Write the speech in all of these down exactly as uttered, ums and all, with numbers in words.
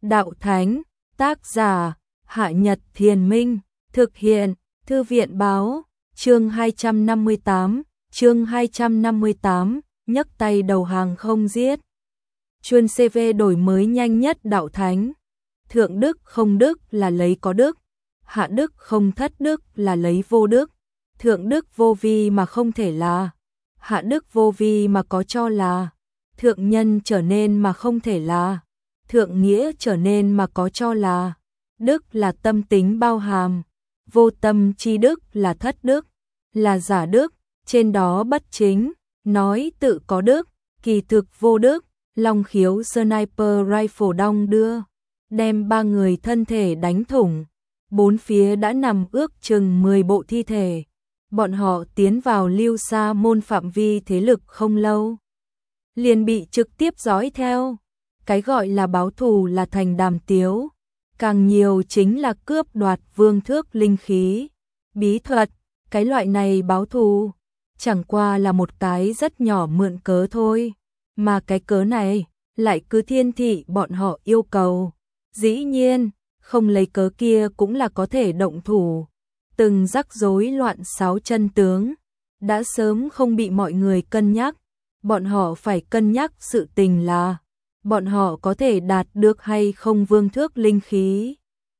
Đạo Thánh, tác giả, Hạ Nhật Thiền Minh, thực hiện, Thư viện báo, chương hai trăm năm mươi tám, chương hai trăm năm mươi tám, nhấc tay đầu hàng không giết. Chuyên xê vê đổi mới nhanh nhất Đạo Thánh. Thượng đức không đức là lấy có đức, hạ đức không thất đức là lấy vô đức. Thượng đức vô vi mà không thể là, hạ đức vô vi mà có cho là. Thượng nhân trở nên mà không thể là, thượng nghĩa trở nên mà có cho là. Đức là tâm tính bao hàm, vô tâm chi đức là thất đức, là giả đức, trên đó bất chính, nói tự có đức, kỳ thực vô đức. Long khiếu sniper rifle đong đưa, đem ba người thân thể đánh thủng, bốn phía đã nằm ước chừng mười bộ thi thể. Bọn họ tiến vào Lưu Sa môn phạm vi thế lực không lâu, liền bị trực tiếp dõi theo. Cái gọi là báo thù là thành đàm tiếu, càng nhiều chính là cướp đoạt vương thước linh khí, bí thuật. Cái loại này báo thù chẳng qua là một cái rất nhỏ mượn cớ thôi, mà cái cớ này lại cứ thiên thị bọn họ yêu cầu. Dĩ nhiên, không lấy cớ kia cũng là có thể động thủ. Từng rắc rối loạn sáu chân tướng, đã sớm không bị mọi người cân nhắc. Bọn họ phải cân nhắc sự tình là, bọn họ có thể đạt được hay không vương thước linh khí.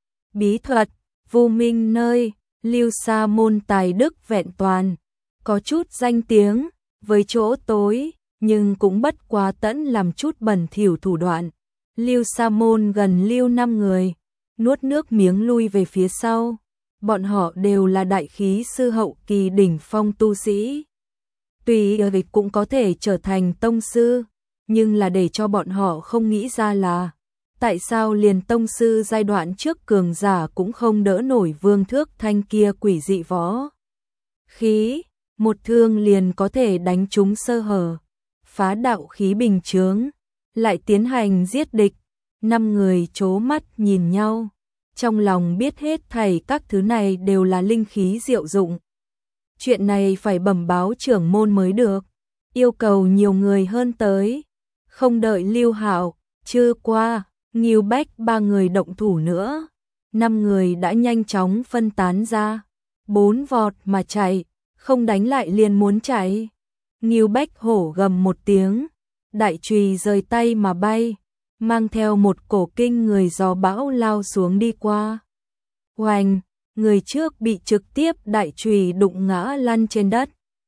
Bí thuật, vô minh nơi, Lưu Sa môn tài đức vẹn toàn, có chút danh tiếng, với chỗ tối, nhưng cũng bất quá tẫn làm chút bẩn thỉu thủ đoạn. Lưu Sa môn gần lưu năm người, nuốt nước miếng lui về phía sau. Bọn họ đều là đại khí sư hậu kỳ đỉnh phong tu sĩ. Tuy ở việc cũng có thể trở thành tông sư, nhưng là để cho bọn họ không nghĩ ra là, tại sao liền tông sư giai đoạn trước cường giả cũng không đỡ nổi vương thước thanh kia quỷ dị võ khí, một thương liền có thể đánh trúng sơ hở, phá đạo khí bình chướng, lại tiến hành giết địch. Năm người chố mắt nhìn nhau, trong lòng biết hết thảy các thứ này đều là linh khí diệu dụng. Chuyện này phải bẩm báo trưởng môn mới được, yêu cầu nhiều người hơn tới. Không đợi Lưu Hạo, Trư Qua, Ngưu Bách ba người động thủ nữa, năm người đã nhanh chóng phân tán ra, bốn vọt mà chạy, không đánh lại liền muốn chạy. Ngưu Bách hổ gầm một tiếng, đại chùy rời tay mà bay, mang theo một cổ kinh người gió bão lao xuống đi qua. Oanh, người trước bị trực tiếp đại chùy đụng ngã lăn trên đất.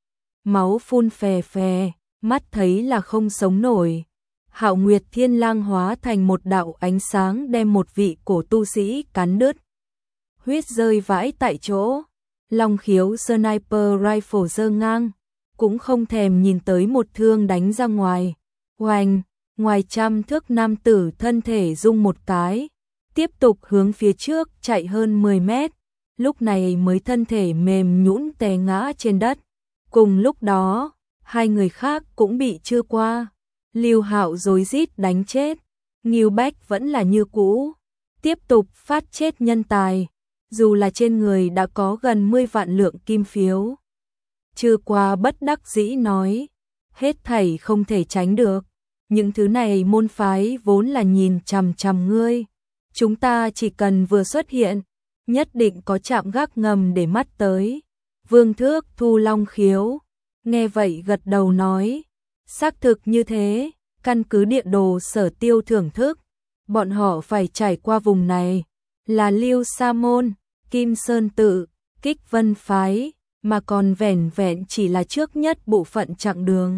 Máu phun phè phè, mắt thấy là không sống nổi. Hạo Nguyệt Thiên Lang hóa thành một đạo ánh sáng đem một vị cổ tu sĩ cắn đứt. Huyết rơi vãi tại chỗ. Long khiếu sniper rifle giơ ngang, cũng không thèm nhìn tới một thương đánh ra ngoài. Oanh, ngoài trăm thước nam tử thân thể rung một cái, tiếp tục hướng phía trước chạy hơn mười mét, lúc này mới thân thể mềm nhũn té ngã trên đất. Cùng lúc đó, hai người khác cũng bị Trư Qua, Lưu Hạo rối rít đánh chết. Ngưu Bách vẫn là như cũ, tiếp tục phát chết nhân tài, dù là trên người đã có gần mười vạn lượng kim phiếu. Trư Qua bất đắc dĩ nói, hết thảy không thể tránh được. Những thứ này môn phái vốn là nhìn chằm chằm ngươi, chúng ta chỉ cần vừa xuất hiện, nhất định có chạm gác ngầm để mắt tới. Vương Thước thu long khiếu, nghe vậy gật đầu nói, xác thực như thế, căn cứ địa đồ sở tiêu thưởng thức, bọn họ phải trải qua vùng này, là Lưu Sa môn, Kim Sơn tự, Kích Vân phái, mà còn vẻn vẹn chỉ là trước nhất bộ phận chặng đường.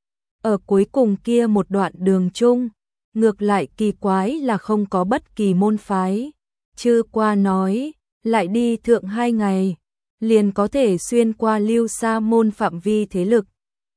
Ở cuối cùng kia một đoạn đường chung, ngược lại kỳ quái là không có bất kỳ môn phái. Trư Qua nói, lại đi thượng hai ngày, liền có thể xuyên qua Lưu Sa môn phạm vi thế lực.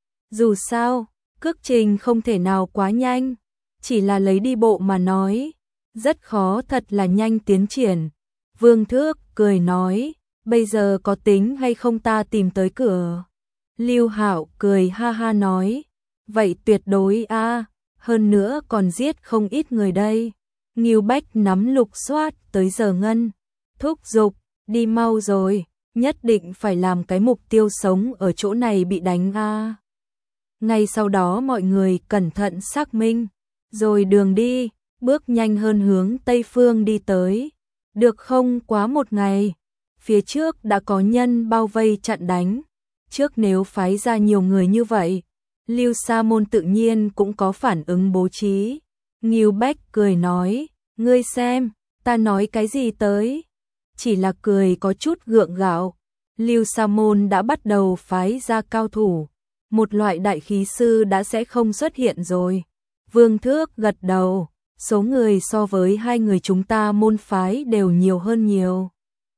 Dù sao, cước trình không thể nào quá nhanh, chỉ là lấy đi bộ mà nói, rất khó thật là nhanh tiến triển. Vương Thước cười nói, bây giờ có tính hay không ta tìm tới cửa. Lưu Hạo cười ha ha nói, vậy tuyệt đối a, hơn nữa còn giết không ít người đây. Ngưu Bách nắm lục soát tới giờ ngân, thúc giục, đi mau rồi, nhất định phải làm cái mục tiêu sống ở chỗ này bị đánh a. Ngay sau đó mọi người cẩn thận xác minh, rồi đường đi, bước nhanh hơn hướng Tây Phương đi tới. Được không quá một ngày, phía trước đã có nhân bao vây chặn đánh. Trước nếu phái ra nhiều người như vậy, Lưu Sa Môn tự nhiên cũng có phản ứng bố trí. Ngưu Bách cười nói, ngươi xem, ta nói cái gì tới? Chỉ là cười có chút gượng gạo. Lưu Sa Môn đã bắt đầu phái ra cao thủ, một loại đại khí sư đã sẽ không xuất hiện rồi. Vương Thước gật đầu, số người so với hai người chúng ta môn phái đều nhiều hơn nhiều.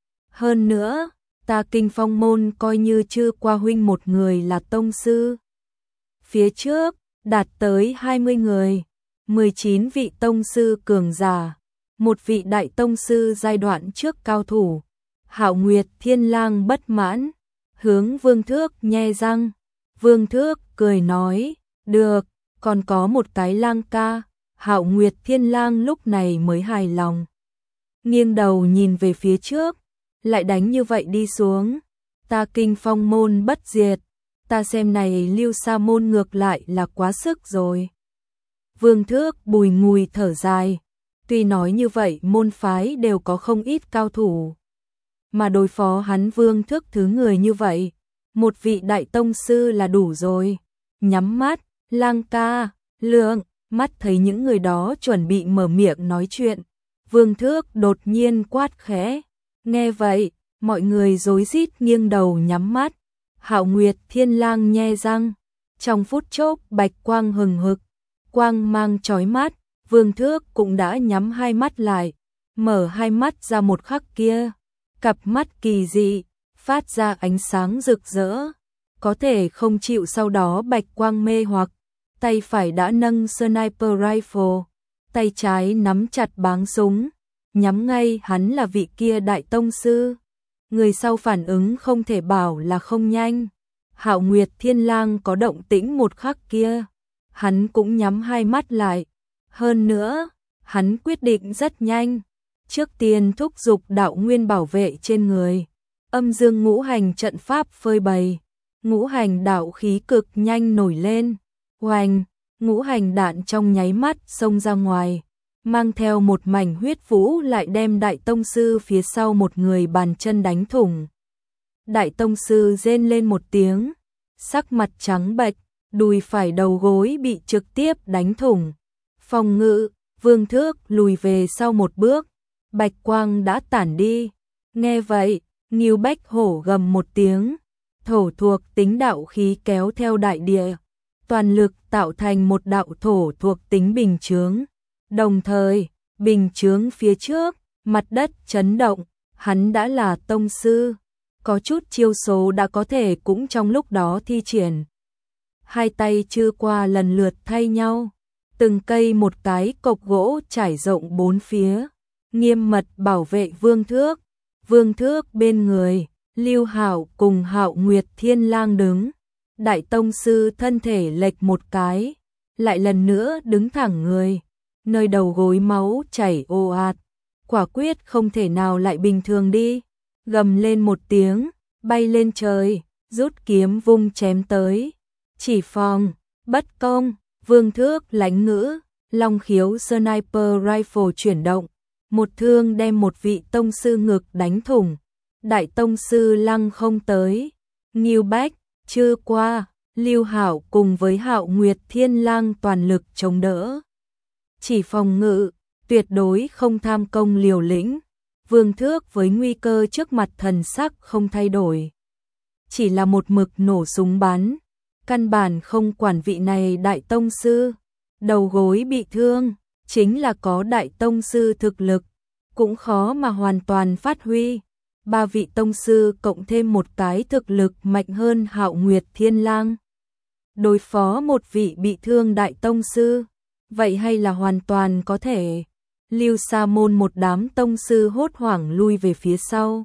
Hơn nữa, ta Kinh Phong môn coi như chưa qua huynh một người là tông sư. Phía trước, đạt tới hai mươi người, mười chín vị tông sư cường giả, một vị đại tông sư giai đoạn trước cao thủ. Hạo Nguyệt Thiên Lang bất mãn, hướng Vương Thước nhe răng. Vương Thước cười nói, được, còn có một cái lang ca. Hạo Nguyệt Thiên Lang lúc này mới hài lòng. Nghiêng đầu nhìn về phía trước, lại đánh như vậy đi xuống. Ta Kinh Phong môn bất diệt, ta xem này Lưu Sa môn ngược lại là quá sức rồi. Vương Thước bùi ngùi thở dài, tuy nói như vậy môn phái đều có không ít cao thủ. Mà đối phó hắn Vương Thước thứ người như vậy, một vị đại tông sư là đủ rồi. Nhắm mắt, Lang ca, Lượng, mắt thấy những người đó chuẩn bị mở miệng nói chuyện. Vương Thước đột nhiên quát khẽ. Nghe vậy, mọi người rối rít nghiêng đầu nhắm mắt. Hạo Nguyệt Thiên Lang nhe răng. Trong phút chốc bạch quang hừng hực, quang mang chói mắt. Vương Thước cũng đã nhắm hai mắt lại. Mở hai mắt ra một khắc kia, cặp mắt kỳ dị, phát ra ánh sáng rực rỡ. Có thể không chịu sau đó bạch quang mê hoặc. Tay phải đã nâng sniper rifle, tay trái nắm chặt báng súng, nhắm ngay hắn là vị kia đại tông sư. Người sau phản ứng không thể bảo là không nhanh. Hạo Nguyệt Thiên Lang có động tĩnh một khắc kia, hắn cũng nhắm hai mắt lại. Hơn nữa, hắn quyết định rất nhanh. Trước tiên thúc giục đạo nguyên bảo vệ trên người. Âm dương ngũ hành trận pháp phơi bày. Ngũ hành đạo khí cực nhanh nổi lên. Oanh, ngũ hành đạn trong nháy mắt xông ra ngoài, mang theo một mảnh huyết vũ lại đem đại tông sư phía sau một người bàn chân đánh thủng. Đại tông sư rên lên một tiếng, sắc mặt trắng bệch, đùi phải đầu gối bị trực tiếp đánh thủng. Phòng ngự, Vương Thước lùi về sau một bước, bạch quang đã tản đi. Nghe vậy, Ngưu Bách hổ gầm một tiếng, thổ thuộc tính đạo khí kéo theo đại địa, toàn lực tạo thành một đạo thổ thuộc tính bình chướng. Đồng thời, bình chướng phía trước, mặt đất chấn động, hắn đã là tông sư, có chút chiêu số đã có thể cũng trong lúc đó thi triển. Hai tay chưa qua lần lượt thay nhau, từng cây một cái cọc gỗ trải rộng bốn phía, nghiêm mật bảo vệ Vương Thước. Vương Thước bên người, Lưu Hạo cùng Hạo Nguyệt Thiên Lang đứng. Đại tông sư thân thể lệch một cái, lại lần nữa đứng thẳng người, nơi đầu gối máu chảy ồ ạt, quả quyết không thể nào lại bình thường đi. Gầm lên một tiếng, bay lên trời, rút kiếm vung chém tới. Chỉ phòng, bất công, Vương Thước lãnh ngữ, long khiếu sniper rifle chuyển động, một thương đem một vị tông sư ngực đánh thủng. Đại tông sư lăng không tới, Ngưu Bách chưa qua, Lưu Hạo cùng với Hạo Nguyệt Thiên Lang toàn lực chống đỡ. Chỉ phòng ngự, tuyệt đối không tham công liều lĩnh. Vương Thước với nguy cơ trước mặt thần sắc không thay đổi. Chỉ là một mực nổ súng bắn, căn bản không quản vị này đại tông sư. Đầu gối bị thương, chính là có đại tông sư thực lực, cũng khó mà hoàn toàn phát huy. Ba vị tông sư cộng thêm một cái thực lực mạnh hơn Hạo Nguyệt Thiên Lang. Đối phó một vị bị thương đại tông sư, vậy hay là hoàn toàn có thể. Lưu Sa môn một đám tông sư hốt hoảng lui về phía sau.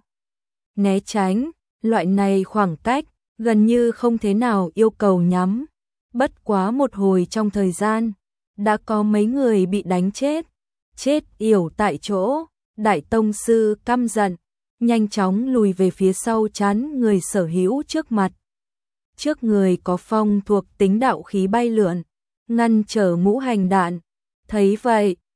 Né tránh, loại này khoảng cách, gần như không thế nào yêu cầu nhắm. Bất quá một hồi trong thời gian, đã có mấy người bị đánh chết. Chết yểu tại chỗ, đại tông sư căm giận, nhanh chóng lùi về phía sau chắn người sở hữu trước mặt. Trước người có phong thuộc tính đạo khí bay lượn, ngăn trở ngũ hành đạn. Thấy vậy,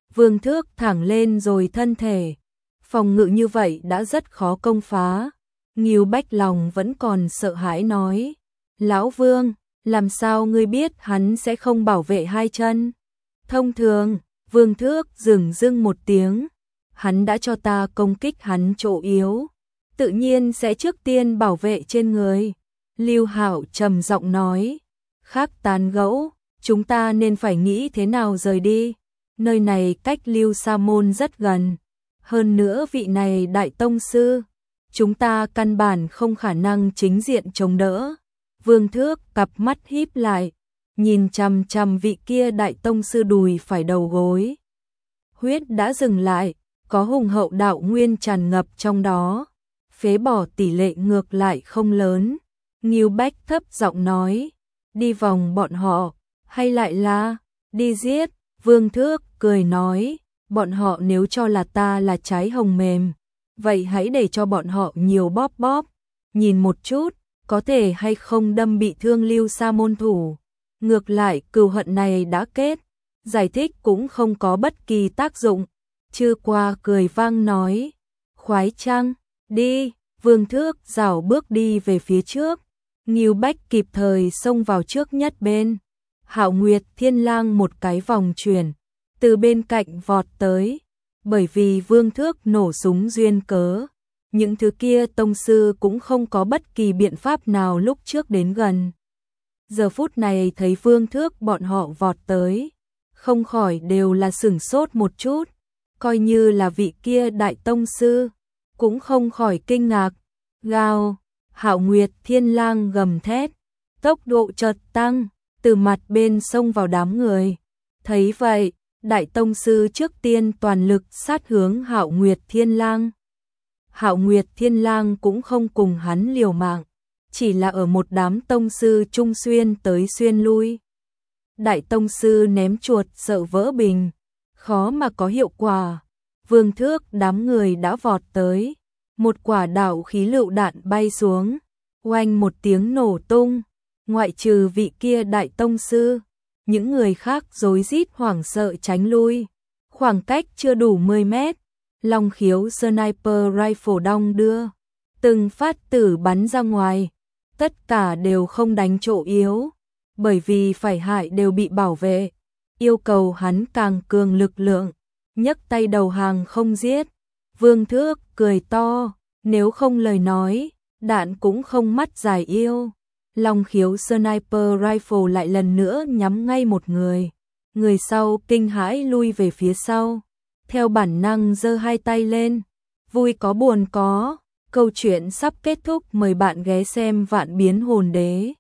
Vương Thước thẳng lên rồi thân thể. Phòng ngự như vậy đã rất khó công phá. Ngưu Bách lòng vẫn còn sợ hãi nói. Lão Vương, làm sao ngươi biết hắn sẽ không bảo vệ hai chân? Thông thường, Vương Thước dừng dưng một tiếng. Hắn đã cho ta công kích hắn chỗ yếu, tự nhiên sẽ trước tiên bảo vệ trên người. Lưu Hạo trầm giọng nói. Khác tán gẫu, chúng ta nên phải nghĩ thế nào rời đi. Nơi này cách Lưu Sa Môn rất gần. Hơn nữa vị này đại tông sư, chúng ta căn bản không khả năng chính diện chống đỡ. Vương Thước cặp mắt híp lại, nhìn chằm chằm vị kia đại tông sư đùi phải đầu gối. Huyết đã dừng lại, có hùng hậu đạo nguyên tràn ngập trong đó. Phế bỏ tỷ lệ ngược lại không lớn. Ngưu Bách thấp giọng nói, đi vòng bọn họ, hay lại là đi giết? Vương Thước cười nói, bọn họ nếu cho là ta là trái hồng mềm, vậy hãy để cho bọn họ nhiều bóp bóp, nhìn một chút, có thể hay không đâm bị thương Lưu Sa Môn thủ. Ngược lại cừu hận này đã kết, giải thích cũng không có bất kỳ tác dụng. Chư Qua cười vang nói, khoái chăng, đi. Vương Thước rảo bước đi về phía trước. Ngưu Bách kịp thời xông vào trước nhất bên. Hạo Nguyệt Thiên Lang một cái vòng chuyển, từ bên cạnh vọt tới. Bởi vì Vương Thước nổ súng duyên cớ, những thứ kia tông sư cũng không có bất kỳ biện pháp nào lúc trước đến gần. Giờ phút này thấy Vương Thước bọn họ vọt tới, không khỏi đều là sửng sốt một chút, coi như là vị kia đại tông sư, cũng không khỏi kinh ngạc. Gào, Hạo Nguyệt Thiên Lang gầm thét, tốc độ chợt tăng, từ mặt bên xông vào đám người. Thấy vậy, đại tông sư trước tiên toàn lực sát hướng Hạo Nguyệt Thiên Lang. Hạo Nguyệt Thiên Lang cũng không cùng hắn liều mạng, chỉ là ở một đám tông sư trung xuyên tới xuyên lui. Đại tông sư ném chuột sợ vỡ bình, khó mà có hiệu quả. Vương Thước đám người đã vọt tới, một quả đạo khí lựu đạn bay xuống, oanh một tiếng nổ tung. Ngoại trừ vị kia đại tông sư, những người khác rối rít hoảng sợ tránh lui. Khoảng cách chưa đủ mười mét, Long Khiếu Sniper Rifle đong đưa, từng phát tử bắn ra ngoài, tất cả đều không đánh chỗ yếu, bởi vì phải hại đều bị bảo vệ, yêu cầu hắn càng cường lực lượng, nhấc tay đầu hàng không giết. Vương Thước cười to, nếu không lời nói, đạn cũng không mắt dài yêu. Long Khiếu Sniper Rifle lại lần nữa nhắm ngay một người. Người sau kinh hãi lui về phía sau, theo bản năng giơ hai tay lên. Vui có buồn có, câu chuyện sắp kết thúc, mời bạn ghé xem Vạn Biến Hồn Đế.